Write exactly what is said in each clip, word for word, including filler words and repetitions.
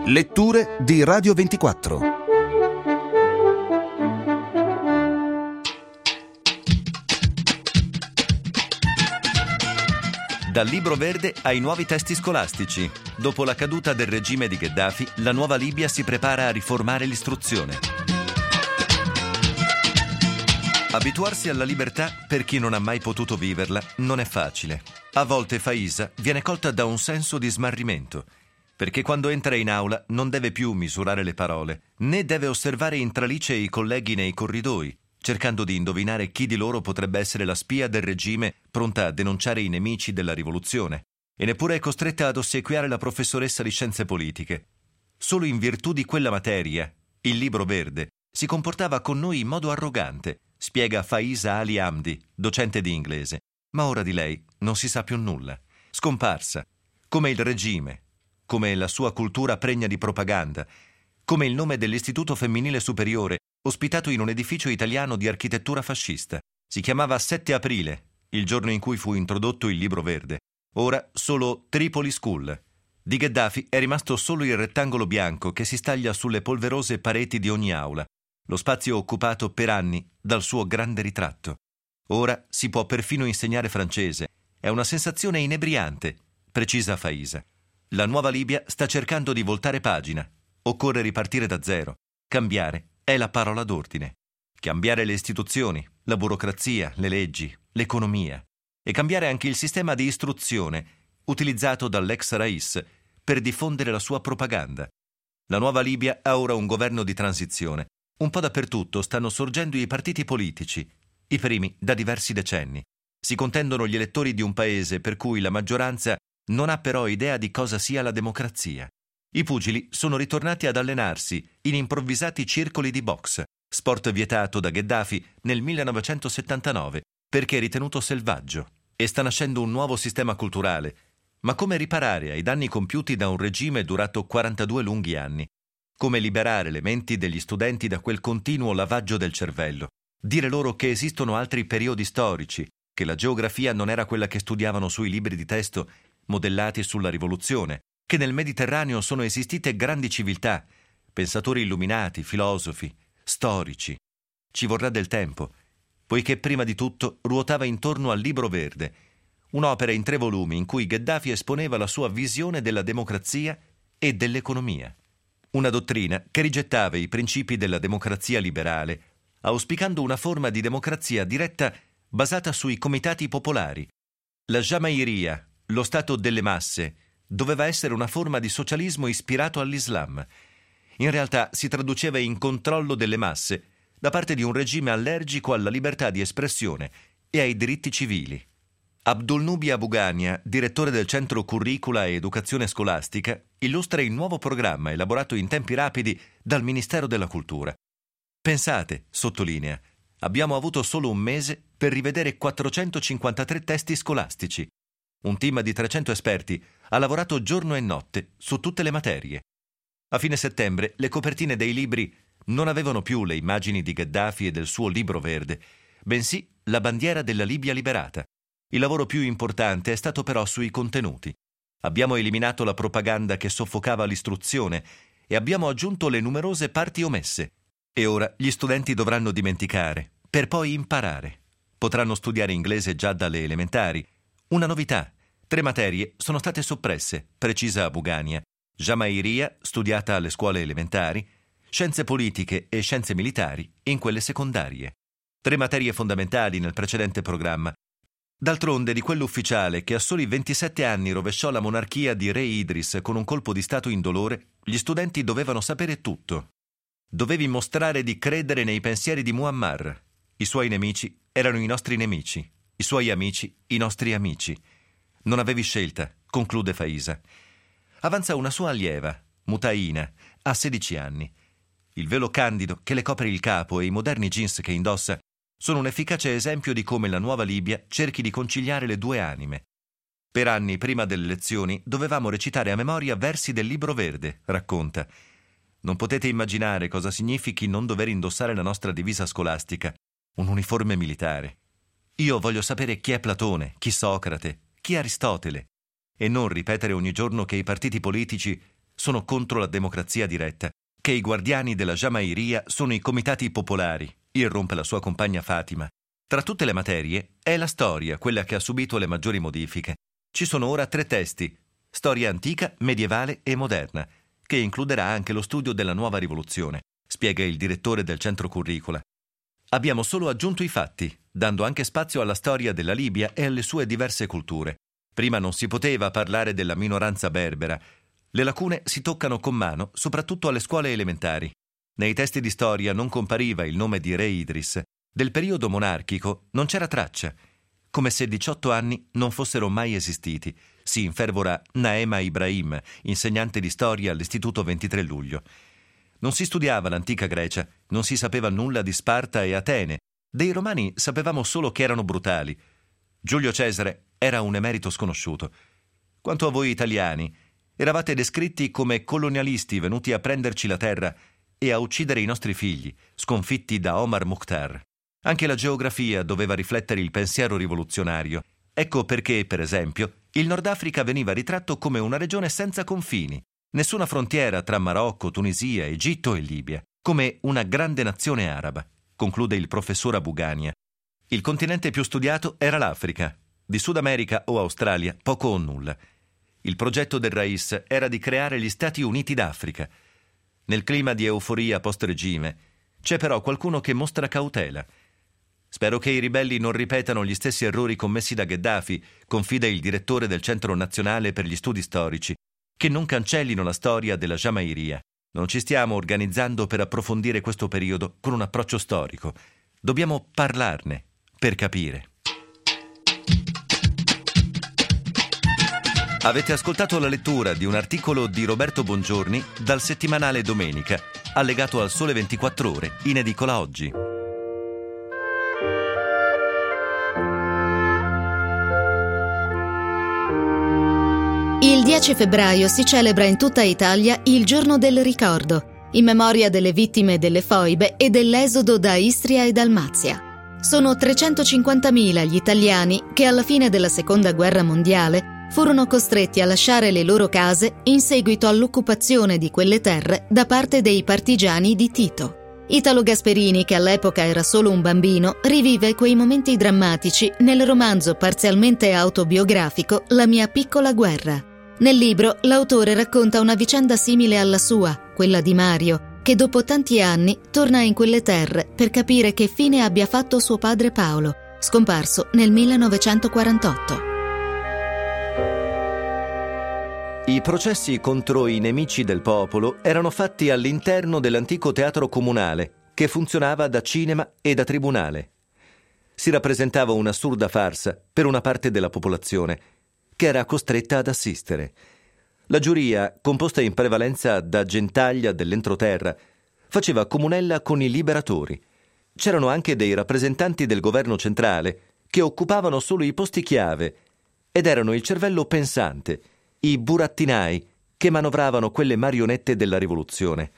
Letture di Radio ventiquattro. Dal Libro Verde ai nuovi testi scolastici. Dopo la caduta del regime di Gheddafi, la nuova Libia si prepara a riformare l'istruzione. Abituarsi alla libertà per chi non ha mai potuto viverla non è facile. A volte Faiza viene colta da un senso di smarrimento, perché quando entra in aula non deve più misurare le parole, né deve osservare in tralice i colleghi nei corridoi, cercando di indovinare chi di loro potrebbe essere la spia del regime pronta a denunciare i nemici della rivoluzione, e neppure è costretta ad ossequiare la professoressa di scienze politiche. Solo in virtù di quella materia, il Libro Verde si comportava con noi in modo arrogante, spiega Faiza Ali Hamdi, docente di inglese, ma ora di lei non si sa più nulla. Scomparsa, come il regime, come la sua cultura pregna di propaganda, come il nome dell'Istituto Femminile Superiore, ospitato in un edificio italiano di architettura fascista. Si chiamava sette aprile, il giorno in cui fu introdotto il Libro Verde. Ora solo Tripoli School. Di Gheddafi è rimasto solo il rettangolo bianco che si staglia sulle polverose pareti di ogni aula, lo spazio occupato per anni dal suo grande ritratto. Ora si può perfino insegnare francese. È una sensazione inebriante, precisa Faiza. La nuova Libia sta cercando di voltare pagina. Occorre ripartire da zero. Cambiare è la parola d'ordine. Cambiare le istituzioni, la burocrazia, le leggi, l'economia. E cambiare anche il sistema di istruzione utilizzato dall'ex Rais per diffondere la sua propaganda. La nuova Libia ha ora un governo di transizione. Un po' dappertutto stanno sorgendo i partiti politici, i primi da diversi decenni. Si contendono gli elettori di un paese per cui la maggioranza non ha però idea di cosa sia la democrazia. I pugili sono ritornati ad allenarsi in improvvisati circoli di box, sport vietato da Gheddafi nel millenovecentosettantanove perché ritenuto selvaggio. E sta nascendo un nuovo sistema culturale. Ma come riparare ai danni compiuti da un regime durato quarantadue lunghi anni? Come liberare le menti degli studenti da quel continuo lavaggio del cervello? Dire loro che esistono altri periodi storici, che la geografia non era quella che studiavano sui libri di testo modellati sulla rivoluzione, che nel Mediterraneo sono esistite grandi civiltà, pensatori illuminati, filosofi, storici. Ci vorrà del tempo, poiché prima di tutto ruotava intorno al Libro Verde, un'opera in tre volumi in cui Gheddafi esponeva la sua visione della democrazia e dell'economia. Una dottrina che rigettava i principi della democrazia liberale, auspicando una forma di democrazia diretta basata sui comitati popolari. La Jamahiriya, lo Stato delle masse, doveva essere una forma di socialismo ispirato all'Islam. In realtà si traduceva in controllo delle masse da parte di un regime allergico alla libertà di espressione e ai diritti civili. Abdulnubi Abugania, direttore del Centro Curricula e Educazione Scolastica, illustra il nuovo programma elaborato in tempi rapidi dal Ministero della Cultura. Pensate, sottolinea, abbiamo avuto solo un mese per rivedere quattrocentocinquantatré testi scolastici. Un team di trecento esperti ha lavorato giorno e notte su tutte le materie. A fine settembre le copertine dei libri non avevano più le immagini di Gheddafi e del suo Libro Verde, bensì la bandiera della Libia liberata. Il lavoro più importante è stato però sui contenuti. Abbiamo eliminato la propaganda che soffocava l'istruzione e abbiamo aggiunto le numerose parti omesse. E ora gli studenti dovranno dimenticare, per poi imparare. Potranno studiare inglese già dalle elementari. Una novità: tre materie sono state soppresse, precisa Abugania. Jamahiriya, studiata alle scuole elementari, scienze politiche e scienze militari in quelle secondarie. Tre materie fondamentali nel precedente programma. D'altronde, di quello ufficiale che a soli ventisette anni rovesciò la monarchia di Re Idris con un colpo di stato indolore, gli studenti dovevano sapere tutto. Dovevi mostrare di credere nei pensieri di Muammar. I suoi nemici erano i nostri nemici, i suoi amici i nostri amici. Non avevi scelta, conclude Faiza. Avanza una sua allieva, Mutaina, ha sedici anni. Il velo candido che le copre il capo e i moderni jeans che indossa sono un efficace esempio di come la nuova Libia cerchi di conciliare le due anime. Per anni prima delle elezioni dovevamo recitare a memoria versi del Libro Verde, racconta. Non potete immaginare cosa significhi non dover indossare la nostra divisa scolastica, un uniforme militare. Io voglio sapere chi è Platone, chi Socrate, chi Aristotele, e non ripetere ogni giorno che i partiti politici sono contro la democrazia diretta, che i guardiani della Jamahiriya sono i comitati popolari, irrompe la sua compagna Fatima. Tra tutte le materie è la storia quella che ha subito le maggiori modifiche. Ci sono ora tre testi, storia antica, medievale e moderna, che includerà anche lo studio della nuova rivoluzione, spiega il direttore del centro curricula. Abbiamo solo aggiunto i fatti, dando anche spazio alla storia della Libia e alle sue diverse culture. Prima non si poteva parlare della minoranza berbera. Le lacune si toccano con mano, soprattutto alle scuole elementari. Nei testi di storia non compariva il nome di Re Idris. Del periodo monarchico non c'era traccia, come se diciotto anni non fossero mai esistiti, si infervora Naema Ibrahim, insegnante di storia all'Istituto ventitré luglio. Non si studiava l'antica Grecia, non si sapeva nulla di Sparta e Atene. Dei romani sapevamo solo che erano brutali. Giulio Cesare era un emerito sconosciuto. Quanto a voi italiani, eravate descritti come colonialisti venuti a prenderci la terra e a uccidere i nostri figli, sconfitti da Omar Mukhtar. Anche la geografia doveva riflettere il pensiero rivoluzionario. Ecco perché, per esempio, il Nord Africa veniva ritratto come una regione senza confini, nessuna frontiera tra Marocco, Tunisia, Egitto e Libia, come una grande nazione araba, conclude il professor Abugania. Il continente più studiato era l'Africa, di Sud America o Australia poco o nulla. Il progetto del Rais era di creare gli Stati Uniti d'Africa. Nel clima di euforia post-regime c'è però qualcuno che mostra cautela. Spero che i ribelli non ripetano gli stessi errori commessi da Gheddafi, confida il direttore del Centro Nazionale per gli Studi Storici, che non cancellino la storia della Jamahiriya. Non ci stiamo organizzando per approfondire questo periodo con un approccio storico. Dobbiamo parlarne per capire. Avete ascoltato la lettura di un articolo di Roberto Bongiorni dal settimanale Domenica, allegato al Sole ventiquattro Ore, in edicola oggi. Il dieci febbraio si celebra in tutta Italia il Giorno del Ricordo, in memoria delle vittime delle foibe e dell'esodo da Istria e Dalmazia. Sono trecentocinquantamila gli italiani che alla fine della Seconda Guerra Mondiale furono costretti a lasciare le loro case in seguito all'occupazione di quelle terre da parte dei partigiani di Tito. Italo Gasperini, che all'epoca era solo un bambino, rivive quei momenti drammatici nel romanzo parzialmente autobiografico La mia piccola guerra. Nel libro l'autore racconta una vicenda simile alla sua, quella di Mario, che dopo tanti anni torna in quelle terre per capire che fine abbia fatto suo padre Paolo, scomparso nel millenovecentoquarantotto. I processi contro i nemici del popolo erano fatti all'interno dell'antico teatro comunale, che funzionava da cinema e da tribunale. Si rappresentava un'assurda farsa per una parte della popolazione, che era costretta ad assistere. La giuria, composta in prevalenza da gentaglia dell'entroterra, faceva comunella con i liberatori. C'erano anche dei rappresentanti del governo centrale che occupavano solo i posti chiave ed erano il cervello pensante, i burattinai che manovravano quelle marionette della rivoluzione.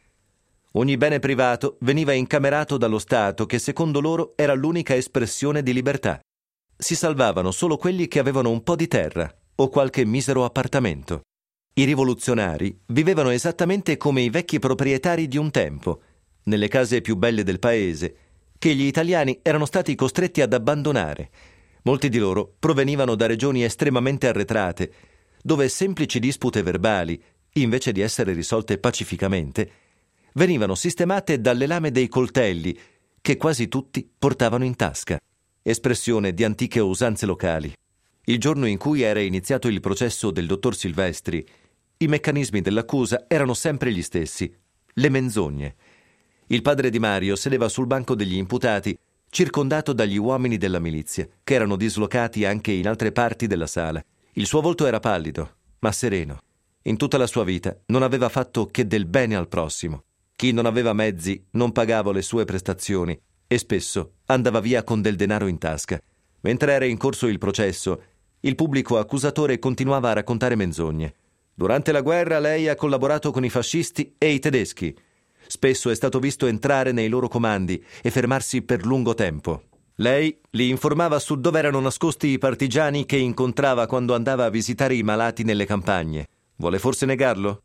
Ogni bene privato veniva incamerato dallo Stato, che secondo loro era l'unica espressione di libertà. Si salvavano solo quelli che avevano un po' di terra o qualche misero appartamento. I rivoluzionari vivevano esattamente come i vecchi proprietari di un tempo, nelle case più belle del paese, che gli italiani erano stati costretti ad abbandonare. Molti di loro provenivano da regioni estremamente arretrate, dove semplici dispute verbali, invece di essere risolte pacificamente, venivano sistemate dalle lame dei coltelli che quasi tutti portavano in tasca, espressione di antiche usanze locali. Il giorno in cui era iniziato il processo del dottor Silvestri, i meccanismi dell'accusa erano sempre gli stessi, le menzogne. Il padre di Mario sedeva sul banco degli imputati, circondato dagli uomini della milizia, che erano dislocati anche in altre parti della sala. Il suo volto era pallido, ma sereno. In tutta la sua vita non aveva fatto che del bene al prossimo. Chi non aveva mezzi non pagava le sue prestazioni e spesso andava via con del denaro in tasca. Mentre era in corso il processo, il pubblico accusatore continuava a raccontare menzogne. Durante la guerra lei ha collaborato con i fascisti e i tedeschi. Spesso è stato visto entrare nei loro comandi e fermarsi per lungo tempo. Lei li informava su dove erano nascosti i partigiani che incontrava quando andava a visitare i malati nelle campagne. Vuole forse negarlo?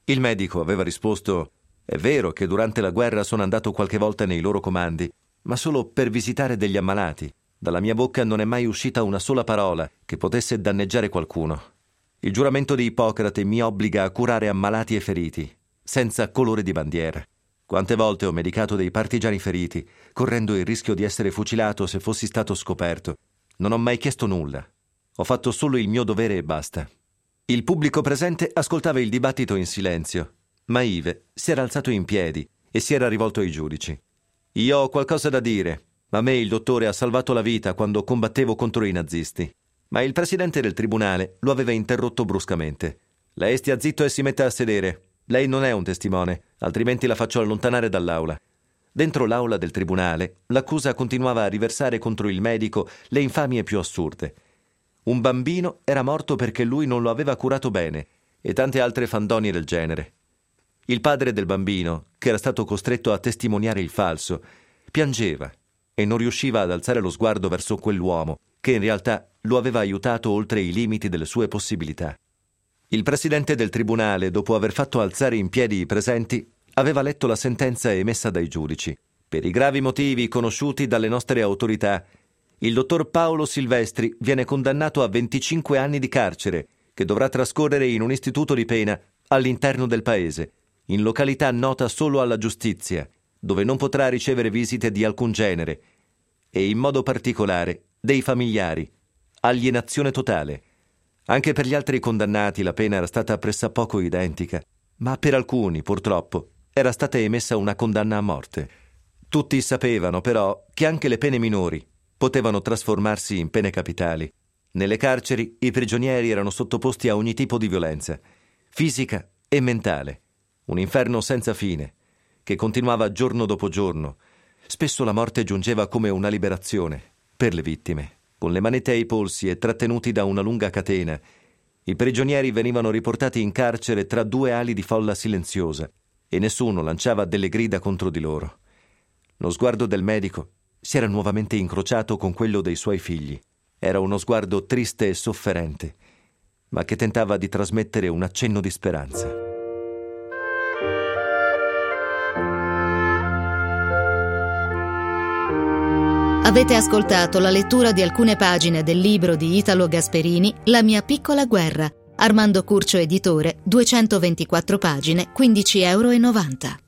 Il medico aveva risposto: «È vero che durante la guerra sono andato qualche volta nei loro comandi, ma solo per visitare degli ammalati. Dalla mia bocca non è mai uscita una sola parola che potesse danneggiare qualcuno. Il giuramento di Ippocrate mi obbliga a curare ammalati e feriti, senza colore di bandiera. Quante volte ho medicato dei partigiani feriti, correndo il rischio di essere fucilato se fossi stato scoperto. Non ho mai chiesto nulla. Ho fatto solo il mio dovere e basta». Il pubblico presente ascoltava il dibattito in silenzio, ma Yves si era alzato in piedi e si era rivolto ai giudici. «Io ho qualcosa da dire. A me il dottore ha salvato la vita quando combattevo contro i nazisti». Ma il presidente del tribunale lo aveva interrotto bruscamente. «Lei stia zitto e si metta a sedere. Lei non è un testimone, altrimenti la faccio allontanare dall'aula». Dentro l'aula del tribunale, l'accusa continuava a riversare contro il medico le infamie più assurde. Un bambino era morto perché lui non lo aveva curato bene, e tante altre fandonie del genere. Il padre del bambino, che era stato costretto a testimoniare il falso, piangeva e non riusciva ad alzare lo sguardo verso quell'uomo, che in realtà lo aveva aiutato oltre i limiti delle sue possibilità. Il presidente del tribunale, dopo aver fatto alzare in piedi i presenti, aveva letto la sentenza emessa dai giudici. «Per i gravi motivi conosciuti dalle nostre autorità, il dottor Paolo Silvestri viene condannato a venticinque anni di carcere, che dovrà trascorrere in un istituto di pena all'interno del paese, in località nota solo alla giustizia, dove non potrà ricevere visite di alcun genere, e in modo particolare dei familiari. Alienazione totale». Anche per gli altri condannati la pena era stata pressappoco identica, ma per alcuni, purtroppo, era stata emessa una condanna a morte. Tutti sapevano, però, che anche le pene minori potevano trasformarsi in pene capitali. Nelle carceri i prigionieri erano sottoposti a ogni tipo di violenza, fisica e mentale. Un inferno senza fine, che continuava giorno dopo giorno. Spesso la morte giungeva come una liberazione per le vittime. Con le manette ai polsi e trattenuti da una lunga catena, i prigionieri venivano riportati in carcere tra due ali di folla silenziosa e nessuno lanciava delle grida contro di loro. Lo sguardo del medico si era nuovamente incrociato con quello dei suoi figli. Era uno sguardo triste e sofferente, ma che tentava di trasmettere un accenno di speranza. Avete ascoltato la lettura di alcune pagine del libro di Italo Gasperini, La mia piccola guerra, Armando Curcio editore, duecentoventiquattro pagine, quindici euro e novanta.